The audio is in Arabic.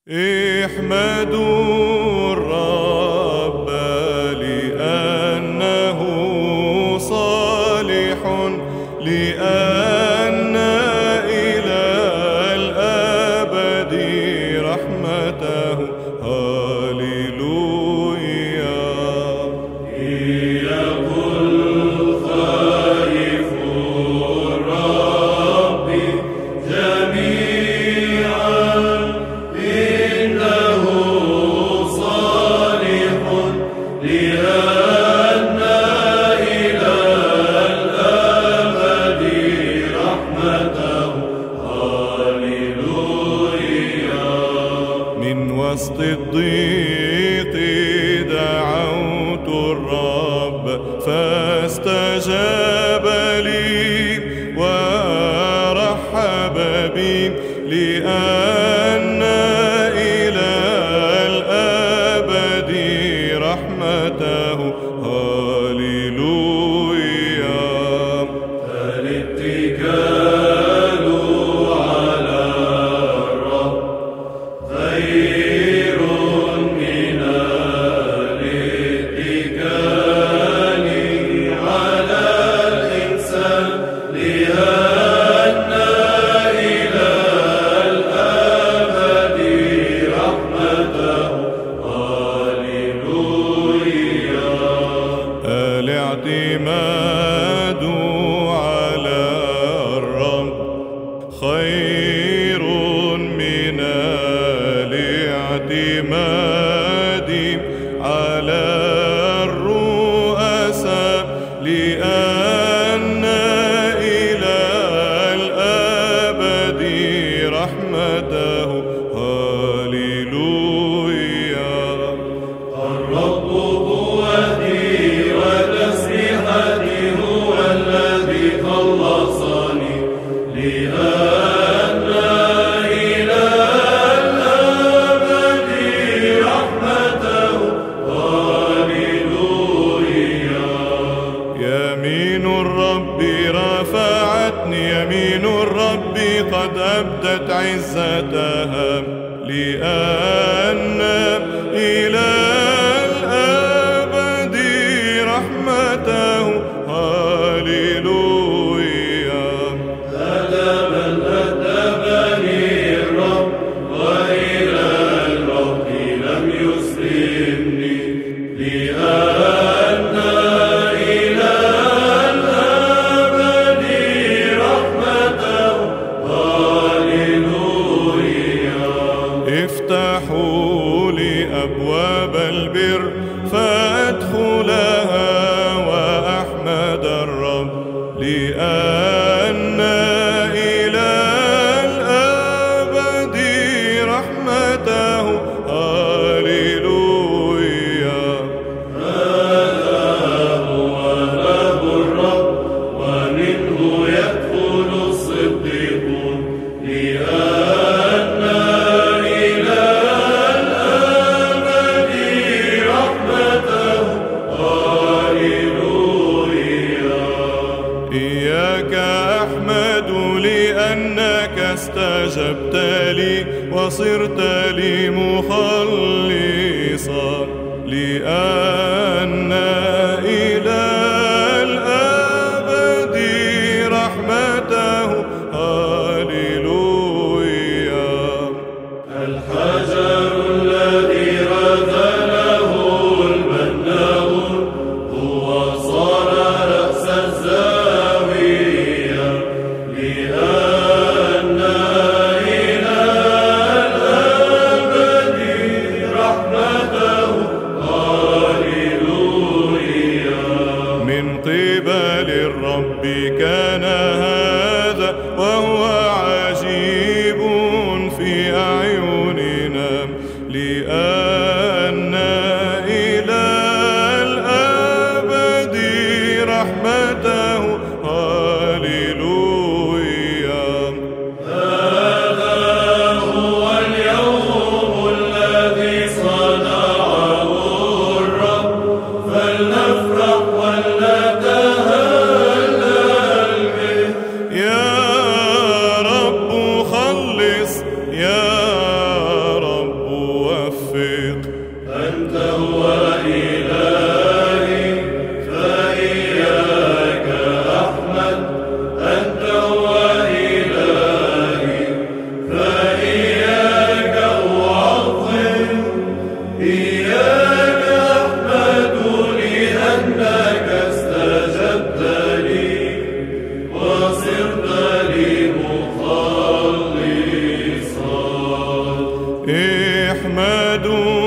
احمدوا الرب لأنه صالح، لأن إلى الأبد رحمته. هاليلويا. هي كل خائف الرب جميعا، إنه صالح، لأن إلى الأبد رحمته. هاليلويا. من وسط الضيق دعوت الرب فاستجاب لي ورحب بي، لأن إلى الأبد رحمته. هاليلويا. الاتكال على الرب خير من الاتكال على الإنسان، لأن إلى الأبد رحمته. هاليلويا. الاعتماد على الرب خير من الاعتماد على الرؤساء، لأن إلى الأبد رحمته. هاليلويا. الرب قوتي وتسبيحتي، هو الذي خلصني، لأن إلى الأبد رحمته. هاليلويا. يمين الرب رفعتني، يمين الرب قد أبدت عزتها، لأن إلى الأبد رحمته. هاليلويا. أدبني الرب، وإلى الرب لم يسلمني، لأن إلى الأبد رحمته. هاليلويا. افتحوا لي أبواب البر فأدخلها وأحمد الرب، لأن إلى الأبد رحمته. هاليلويا. هذا هو باب الرب، ومنه يدخل الصديقون، لأن إلى الأبد رحمته. هاليلويا. إياك أحمد لأنك استجبت لي وصرت لي مخلصا، لأن إلى الأبد رحمته. هاليلويا. الحجر الذي رذله البناؤون، هو صار رأس الزاوية، لأن إلى الأبد رحمته. هاليلويا. من قبل الرب كان هذا، وهو عجيب في أعيننا، لأن إلى الأبد رحمته. هاليلويا. هذا هو اليوم الذي صنعه الرب، فلنفرح ولنتهلل به. يا رب خلص، يا رب احمدوا